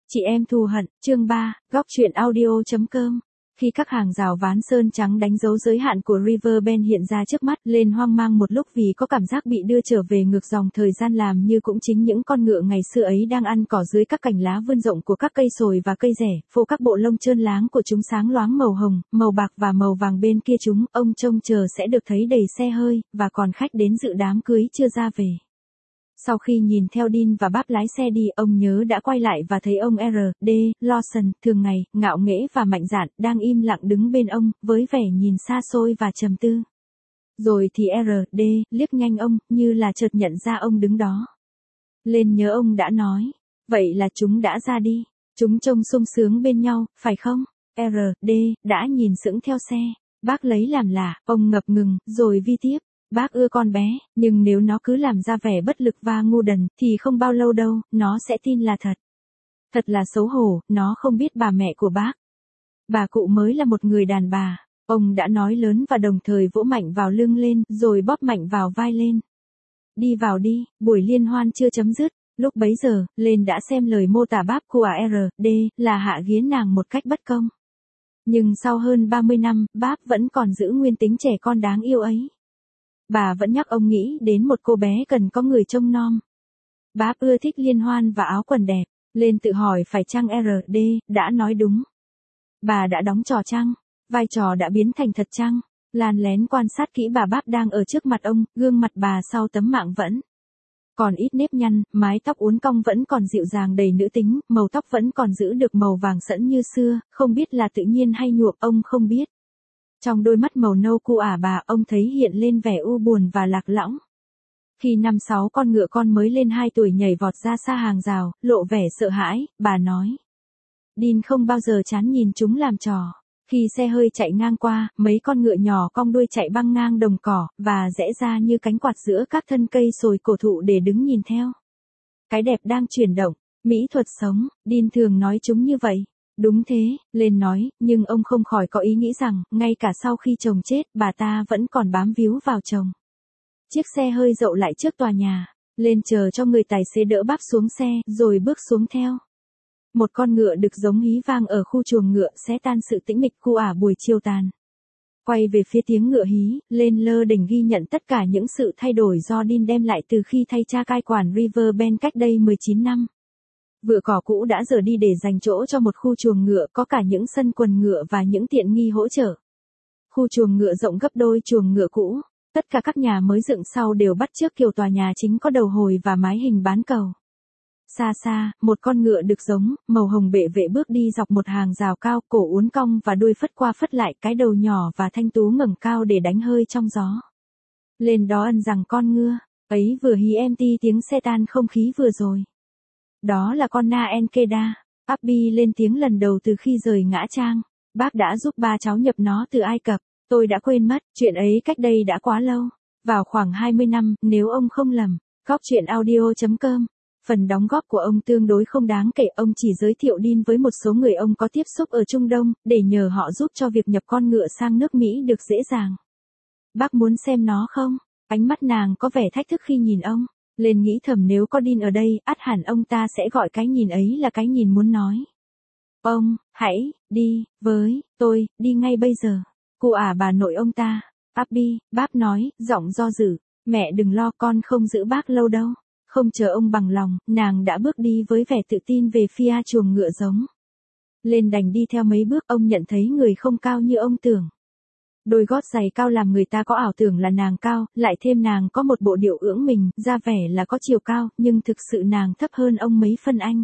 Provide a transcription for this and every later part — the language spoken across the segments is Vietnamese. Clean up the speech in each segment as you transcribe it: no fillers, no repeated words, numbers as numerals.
Chị em thù hận, chương 3, góc truyện audio.com. Khi các hàng rào ván sơn trắng đánh dấu giới hạn của Riverbend hiện ra trước mắt, lên hoang mang một lúc vì có cảm giác bị đưa trở về ngược dòng thời gian, làm như cũng chính những con ngựa ngày xưa ấy đang ăn cỏ dưới các cành lá vươn rộng của các cây sồi và cây rẻ, phô các bộ lông trơn láng của chúng sáng loáng màu hồng, màu bạc và màu vàng bên kia chúng, ông trông chờ sẽ được thấy đầy xe hơi, và còn khách đến dự đám cưới chưa ra về. Sau khi nhìn theo Dean và Bob lái xe đi, ông nhớ đã quay lại và thấy ông R.D. Lawson, thường ngày, ngạo nghễ và mạnh dạn, đang im lặng đứng bên ông, với vẻ nhìn xa xôi và trầm tư. Rồi thì R.D. liếc nhanh ông, như là chợt nhận ra ông đứng đó. Lên nhớ ông đã nói, vậy là chúng đã ra đi, chúng trông sung sướng bên nhau, phải không? R.D. đã nhìn sững theo xe, bác lấy làm lạ, ông ngập ngừng, rồi vi tiếp. Bác ưa con bé, nhưng nếu nó cứ làm ra vẻ bất lực và ngu đần, thì không bao lâu đâu, nó sẽ tin là thật. Thật là xấu hổ, nó không biết bà mẹ của bác. Bà cụ mới là một người đàn bà, ông đã nói lớn và đồng thời vỗ mạnh vào lưng lên, rồi bóp mạnh vào vai lên. Đi vào đi, buổi liên hoan chưa chấm dứt, lúc bấy giờ, lên đã xem lời mô tả bác của R.D. là hạ ghế nàng một cách bất công. Nhưng sau hơn 30 năm, bác vẫn còn giữ nguyên tính trẻ con đáng yêu ấy. Bà vẫn nhắc ông nghĩ đến một cô bé cần có người trông nom. Bác ưa thích liên hoan và áo quần đẹp, lên tự hỏi phải chăng R.D. đã nói đúng. Bà đã đóng trò chăng? Vai trò đã biến thành thật chăng? Lan lén quan sát kỹ bà bác đang ở trước mặt ông, gương mặt bà sau tấm mạng vẫn còn ít nếp nhăn, mái tóc uốn cong vẫn còn dịu dàng đầy nữ tính, màu tóc vẫn còn giữ được màu vàng sẫm như xưa, không biết là tự nhiên hay nhuộm, ông không biết. Trong đôi mắt màu nâu của bà, ông thấy hiện lên vẻ u buồn và lạc lõng. Khi 5-6 con ngựa con mới lên 2 tuổi nhảy vọt ra xa hàng rào, lộ vẻ sợ hãi, bà nói. Dean không bao giờ chán nhìn chúng làm trò. Khi xe hơi chạy ngang qua, mấy con ngựa nhỏ cong đuôi chạy băng ngang đồng cỏ, và rẽ ra như cánh quạt giữa các thân cây sồi cổ thụ để đứng nhìn theo. Cái đẹp đang chuyển động, mỹ thuật sống, Dean thường nói chúng như vậy. Đúng thế, lên nói, nhưng ông không khỏi có ý nghĩ rằng, ngay cả sau khi chồng chết, bà ta vẫn còn bám víu vào chồng. Chiếc xe hơi dậu lại trước tòa nhà, lên chờ cho người tài xế đỡ bác xuống xe, rồi bước xuống theo. Một con ngựa đực giống hí vang ở khu chuồng ngựa xé tan sự tĩnh mịch của buổi chiều tàn. Quay về phía tiếng ngựa hí, lên lơ đỉnh ghi nhận tất cả những sự thay đổi do Dean đem lại từ khi thay cha cai quản Riverbend cách đây 19 năm. Vựa cỏ cũ đã dở đi để dành chỗ cho một khu chuồng ngựa có cả những sân quần ngựa và những tiện nghi hỗ trợ. Khu chuồng ngựa rộng gấp đôi chuồng ngựa cũ, tất cả các nhà mới dựng sau đều bắt chước kiểu tòa nhà chính có đầu hồi và mái hình bán cầu. Xa xa, một con ngựa đực giống, màu hồng bệ vệ bước đi dọc một hàng rào cao, cổ uốn cong và đuôi phất qua phất lại, cái đầu nhỏ và thanh tú ngẩng cao để đánh hơi trong gió. Lên đó ân rằng con ngựa ấy vừa hí em ti tiếng xe tan không khí vừa rồi. Đó là con Na Enkeda. Abby lên tiếng lần đầu từ khi rời Ngã Trang. Bác đã giúp ba cháu nhập nó từ Ai Cập. Tôi đã quên mất, chuyện ấy cách đây đã quá lâu. Vào khoảng 20 năm, nếu ông không lầm. Góc truyện audio.com. Phần đóng góp của ông tương đối không đáng kể, ông chỉ giới thiệu Dean với một số người ông có tiếp xúc ở Trung Đông, để nhờ họ giúp cho việc nhập con ngựa sang nước Mỹ được dễ dàng. Bác muốn xem nó không? Ánh mắt nàng có vẻ thách thức khi nhìn ông. Lên nghĩ thầm nếu có Dean ở đây, ắt hẳn ông ta sẽ gọi cái nhìn ấy là cái nhìn muốn nói. Ông, hãy, đi, với, tôi, đi ngay bây giờ. Cụ bà nội ông ta. Abby, bác nói, giọng do dự. Mẹ đừng lo, con không giữ bác lâu đâu. Không chờ ông bằng lòng, nàng đã bước đi với vẻ tự tin về phía chuồng ngựa giống. Lên đành đi theo mấy bước, ông nhận thấy người không cao như ông tưởng. Đôi gót giày cao làm người ta có ảo tưởng là nàng cao, lại thêm nàng có một bộ điệu ưỡng mình, ra vẻ là có chiều cao, nhưng thực sự nàng thấp hơn ông mấy phân anh.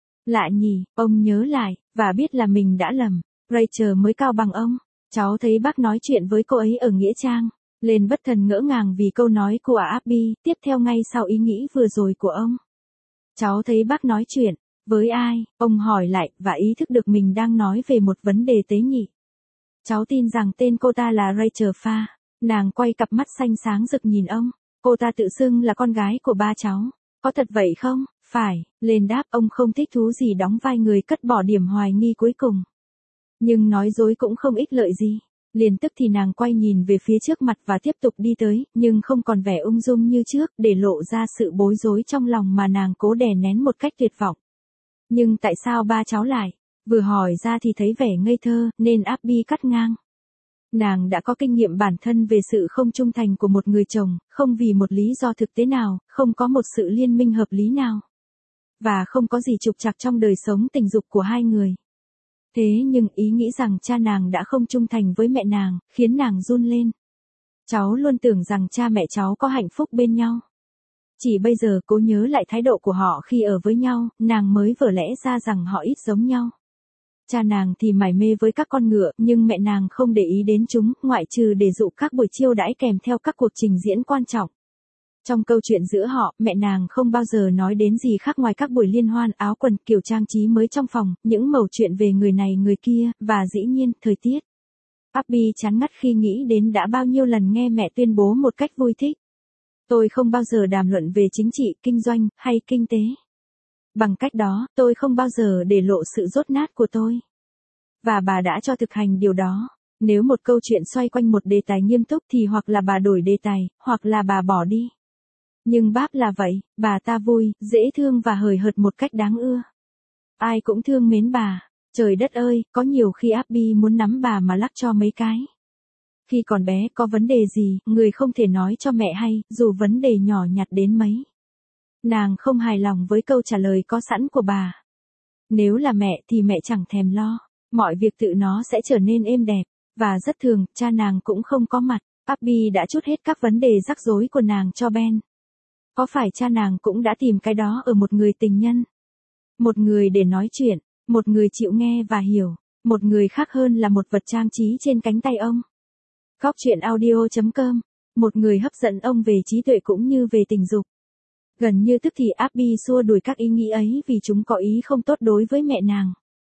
Lạ nhỉ, ông nhớ lại, và biết là mình đã lầm. Rachel mới cao bằng ông. Cháu thấy bác nói chuyện với cô ấy ở Nghĩa Trang. Lên bất thần ngỡ ngàng vì câu nói của Abby, tiếp theo ngay sau ý nghĩ vừa rồi của ông. Cháu thấy bác nói chuyện với ai? Ông hỏi lại, và ý thức được mình đang nói về một vấn đề tế nhị. Cháu tin rằng tên cô ta là Rachel Pha. Nàng quay cặp mắt xanh sáng rực nhìn ông. Cô ta tự xưng là con gái của ba cháu. Có thật vậy không? Phải, lên đáp, ông không thích thú gì đóng vai người cất bỏ điểm hoài nghi cuối cùng. Nhưng nói dối cũng không ích lợi gì. Liền tức thì nàng quay nhìn về phía trước mặt và tiếp tục đi tới, nhưng không còn vẻ ung dung như trước, để lộ ra sự bối rối trong lòng mà nàng cố đè nén một cách tuyệt vọng. Nhưng tại sao ba cháu lại? Vừa hỏi ra thì thấy vẻ ngây thơ, nên Abby cắt ngang. Nàng đã có kinh nghiệm bản thân về sự không trung thành của một người chồng, không vì một lý do thực tế nào, không có một sự liên minh hợp lý nào. Và không có gì trục trặc trong đời sống tình dục của hai người. Thế nhưng ý nghĩ rằng cha nàng đã không trung thành với mẹ nàng, khiến nàng run lên. Cháu luôn tưởng rằng cha mẹ cháu có hạnh phúc bên nhau. Chỉ bây giờ cố nhớ lại thái độ của họ khi ở với nhau, nàng mới vỡ lẽ ra rằng họ ít giống nhau. Cha nàng thì mải mê với các con ngựa, nhưng mẹ nàng không để ý đến chúng, ngoại trừ để dụ các buổi chiêu đãi kèm theo các cuộc trình diễn quan trọng. Trong câu chuyện giữa họ, mẹ nàng không bao giờ nói đến gì khác ngoài các buổi liên hoan áo quần, kiểu trang trí mới trong phòng, những mẩu chuyện về người này người kia, và dĩ nhiên, thời tiết. Abby chán ngắt khi nghĩ đến đã bao nhiêu lần nghe mẹ tuyên bố một cách vui thích. Tôi không bao giờ đàm luận về chính trị, kinh doanh, hay kinh tế. Bằng cách đó, tôi không bao giờ để lộ sự dốt nát của tôi. Và bà đã cho thực hành điều đó. Nếu một câu chuyện xoay quanh một đề tài nghiêm túc thì hoặc là bà đổi đề tài, hoặc là bà bỏ đi. Nhưng báp là vậy, bà ta vui, dễ thương và hời hợt một cách đáng ưa. Ai cũng thương mến bà. Trời đất ơi, có nhiều khi Abby muốn nắm bà mà lắc cho mấy cái. Khi còn bé có vấn đề gì, người không thể nói cho mẹ hay, dù vấn đề nhỏ nhặt đến mấy. Nàng không hài lòng với câu trả lời có sẵn của bà. Nếu là mẹ thì mẹ chẳng thèm lo. Mọi việc tự nó sẽ trở nên êm đẹp. Và rất thường, cha nàng cũng không có mặt. Abby đã trút hết các vấn đề rắc rối của nàng cho Ben. Có phải cha nàng cũng đã tìm cái đó ở một người tình nhân? Một người để nói chuyện, một người chịu nghe và hiểu, một người khác hơn là một vật trang trí trên cánh tay ông. Góc truyện audio.com. Một người hấp dẫn ông về trí tuệ cũng như về tình dục. Gần như tức thì Abby xua đuổi các ý nghĩ ấy vì chúng có ý không tốt đối với mẹ nàng.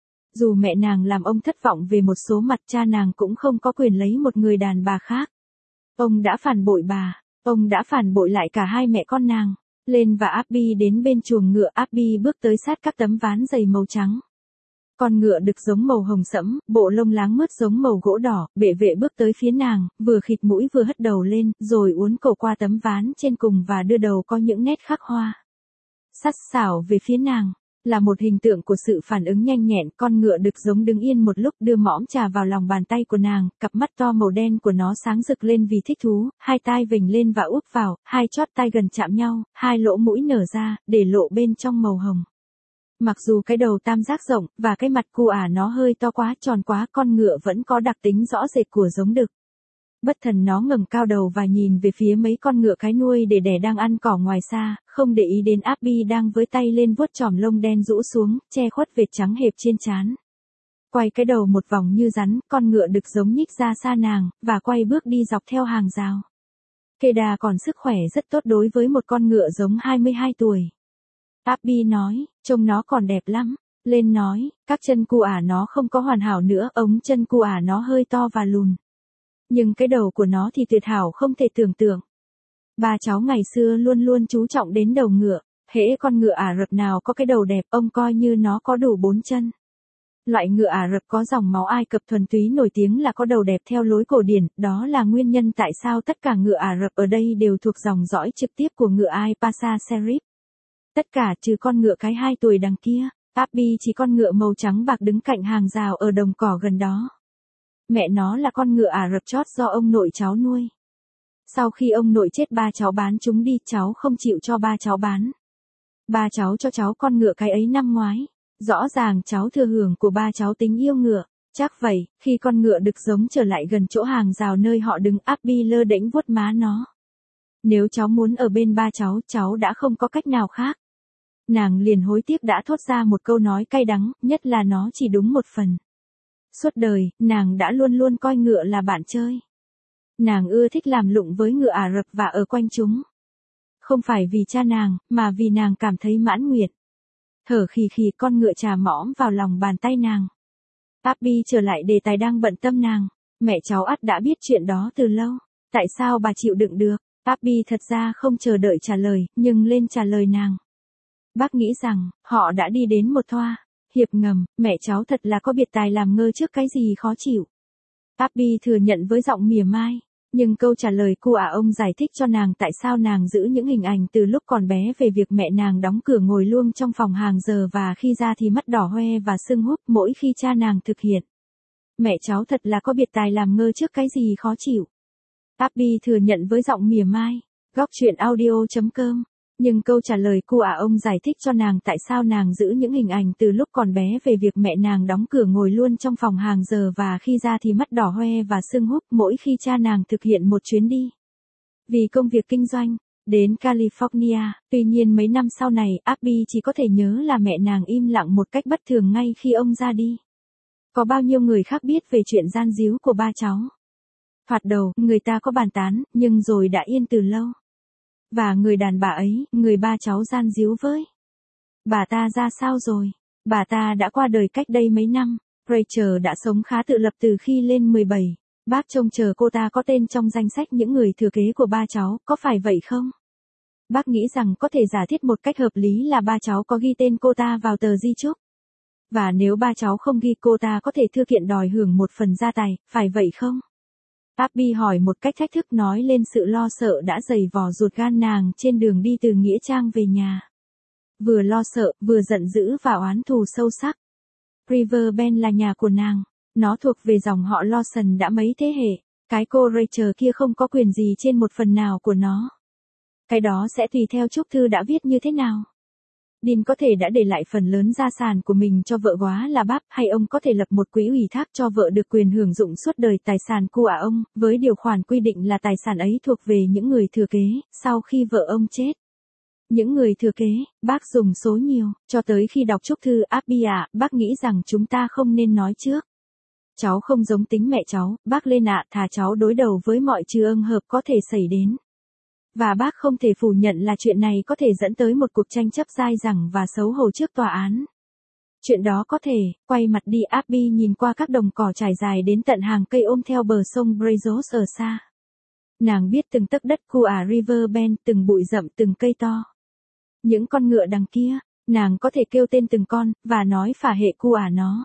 Dù mẹ nàng làm ông thất vọng về một số mặt, cha nàng cũng không có quyền lấy một người đàn bà khác. Ông đã phản bội bà, ông đã phản bội lại cả hai mẹ con nàng. Lên và Abby đến bên chuồng ngựa, Abby bước tới sát các tấm ván dày màu trắng. Con ngựa đực giống màu hồng sẫm, bộ lông láng mướt giống màu gỗ đỏ, bệ vệ bước tới phía nàng, vừa khịt mũi vừa hất đầu lên, rồi uốn cổ qua tấm ván trên cùng và đưa đầu có những nét khắc hoa. Sắt sảo về phía nàng, là một hình tượng của sự phản ứng nhanh nhẹn. Con ngựa đực giống đứng yên một lúc, đưa mõm trà vào lòng bàn tay của nàng, cặp mắt to màu đen của nó sáng rực lên vì thích thú, hai tai vểnh lên và úp vào, hai chót tai gần chạm nhau, hai lỗ mũi nở ra, để lộ bên trong màu hồng. Mặc dù cái đầu tam giác rộng, và cái mặt cu nó hơi to quá, tròn quá, con ngựa vẫn có đặc tính rõ rệt của giống đực. Bất thần nó ngẩng cao đầu và nhìn về phía mấy con ngựa cái nuôi để đẻ đang ăn cỏ ngoài xa, không để ý đến Abby đang với tay lên vuốt chòm lông đen rũ xuống, che khuất vệt trắng hẹp trên trán. Quay cái đầu một vòng như rắn, con ngựa đực giống nhích ra xa nàng, và quay bước đi dọc theo hàng rào. Keda còn sức khỏe rất tốt đối với một con ngựa giống 22 tuổi. Abby nói, trông nó còn đẹp lắm. Lên nói, các chân cu nó không có hoàn hảo nữa, ống chân cu nó hơi to và lùn. Nhưng cái đầu của nó thì tuyệt hảo không thể tưởng tượng. Ba cháu ngày xưa luôn luôn chú trọng đến đầu ngựa. Hễ con ngựa Ả Rập nào có cái đầu đẹp, ông coi như nó có đủ 4 chân. Loại ngựa Ả Rập có dòng máu Ai Cập thuần túy nổi tiếng là có đầu đẹp theo lối cổ điển, đó là nguyên nhân tại sao tất cả ngựa Ả Rập ở đây đều thuộc dòng dõi trực tiếp của ngựa Ai Pasha Sherif. Tất cả trừ con ngựa cái 2 tuổi đằng kia. Abby chỉ con ngựa màu trắng bạc đứng cạnh hàng rào ở đồng cỏ gần đó. Mẹ nó là con ngựa Ả Rập chót do ông nội cháu nuôi. Sau khi ông nội chết, ba cháu bán chúng đi, cháu không chịu cho ba cháu bán. Ba cháu cho cháu con ngựa cái ấy năm ngoái. Rõ ràng cháu thừa hưởng của ba cháu tính yêu ngựa. Chắc vậy, khi con ngựa đực giống trở lại gần chỗ hàng rào nơi họ đứng, Abby lơ đễnh vuốt má nó. Nếu cháu muốn ở bên ba cháu đã không có cách nào khác. Nàng liền hối tiếc đã thốt ra một câu nói cay đắng, nhất là nó chỉ đúng một phần. Suốt đời, nàng đã luôn luôn coi ngựa là bạn chơi. Nàng ưa thích làm lụng với ngựa Ả Rập và ở quanh chúng. Không phải vì cha nàng, mà vì nàng cảm thấy mãn nguyện. Thở khì khì, con ngựa chà mõm vào lòng bàn tay nàng. Abby trở lại đề tài đang bận tâm nàng. Mẹ cháu ắt đã biết chuyện đó từ lâu. Tại sao bà chịu đựng được? Abby thật ra không chờ đợi trả lời, nhưng lên trả lời nàng. Bác nghĩ rằng, họ đã đi đến một thỏa hiệp ngầm, mẹ cháu thật là có biệt tài làm ngơ trước cái gì khó chịu. Abby thừa nhận với giọng mỉa mai. Nhưng câu trả lời của ông giải thích cho nàng tại sao nàng giữ những hình ảnh từ lúc còn bé về việc mẹ nàng đóng cửa ngồi luôn trong phòng hàng giờ và khi ra thì mắt đỏ hoe và sưng húp mỗi khi cha nàng thực hiện. Mẹ cháu thật là có biệt tài làm ngơ trước cái gì khó chịu. Abby thừa nhận với giọng mỉa mai. Góc chuyện audio.com. Nhưng câu trả lời của ông giải thích cho nàng tại sao nàng giữ những hình ảnh từ lúc còn bé về việc mẹ nàng đóng cửa ngồi luôn trong phòng hàng giờ và khi ra thì mắt đỏ hoe và sưng húp mỗi khi cha nàng thực hiện một chuyến đi. Vì công việc kinh doanh, đến California, tuy nhiên mấy năm sau này Abby chỉ có thể nhớ là mẹ nàng im lặng một cách bất thường ngay khi ông ra đi. Có bao nhiêu người khác biết về chuyện gian díu của ba cháu? Thoạt đầu, người ta có bàn tán, nhưng rồi đã yên từ lâu. Và người đàn bà ấy, người ba cháu gian díu với. Bà ta ra sao rồi? Bà ta đã qua đời cách đây mấy năm. Rachel đã sống khá tự lập từ khi lên 17. Bác trông chờ cô ta có tên trong danh sách những người thừa kế của ba cháu, có phải vậy không? Bác nghĩ rằng có thể giả thiết một cách hợp lý là ba cháu có ghi tên cô ta vào tờ di chúc. Và nếu ba cháu không ghi cô ta có thể thư kiện đòi hưởng một phần gia tài, phải vậy không? Abby hỏi một cách thách thức nói lên sự lo sợ đã dày vò ruột gan nàng trên đường đi từ Nghĩa Trang về nhà. Vừa lo sợ, vừa giận dữ và oán thù sâu sắc. Riverbend là nhà của nàng. Nó thuộc về dòng họ Lawson đã mấy thế hệ. Cái cô Rachel kia không có quyền gì trên một phần nào của nó. Cái đó sẽ tùy theo chúc thư đã viết như thế nào. Dean có thể đã để lại phần lớn gia sản của mình cho vợ góa là Barb, hay ông có thể lập một quỹ ủy thác cho vợ được quyền hưởng dụng suốt đời tài sản của ông, với điều khoản quy định là tài sản ấy thuộc về những người thừa kế, sau khi vợ ông chết. Những người thừa kế, bác dùng số nhiều, cho tới khi đọc chúc thư Abby ạ, bác nghĩ rằng chúng ta không nên nói trước. Cháu không giống tính mẹ cháu, bác lên ạ, thà cháu đối đầu với mọi trường hợp có thể xảy đến. Và bác không thể phủ nhận là chuyện này có thể dẫn tới một cuộc tranh chấp dai dẳng và xấu hổ trước tòa án. Chuyện đó có thể, quay mặt đi Abby nhìn qua các đồng cỏ trải dài đến tận hàng cây ôm theo bờ sông Brazos ở xa. Nàng biết từng tấc đất của Riverbend, từng bụi rậm, từng cây to. Những con ngựa đằng kia, nàng có thể kêu tên từng con, và nói phả hệ của nó.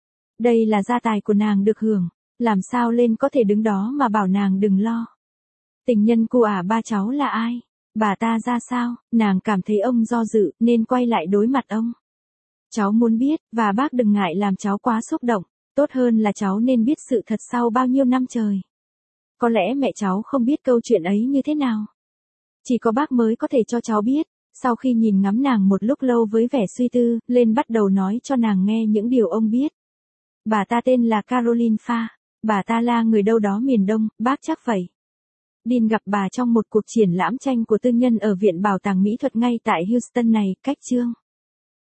Đây là gia tài của nàng được hưởng, làm sao lên có thể đứng đó mà bảo nàng đừng lo. Tình nhân của ba cháu là ai? Bà ta ra sao? Nàng cảm thấy ông do dự, nên quay lại đối mặt ông. Cháu muốn biết, và bác đừng ngại làm cháu quá xúc động. Tốt hơn là cháu nên biết sự thật sau bao nhiêu năm trời. Có lẽ mẹ cháu không biết câu chuyện ấy như thế nào. Chỉ có bác mới có thể cho cháu biết. Sau khi nhìn ngắm nàng một lúc lâu với vẻ suy tư, lên bắt đầu nói cho nàng nghe những điều ông biết. Bà ta tên là Caroline Farr. Bà ta là người đâu đó miền Đông, bác chắc vậy. Dean gặp bà trong một cuộc triển lãm tranh của tư nhân ở Viện Bảo tàng Mỹ thuật ngay tại Houston này, cách chương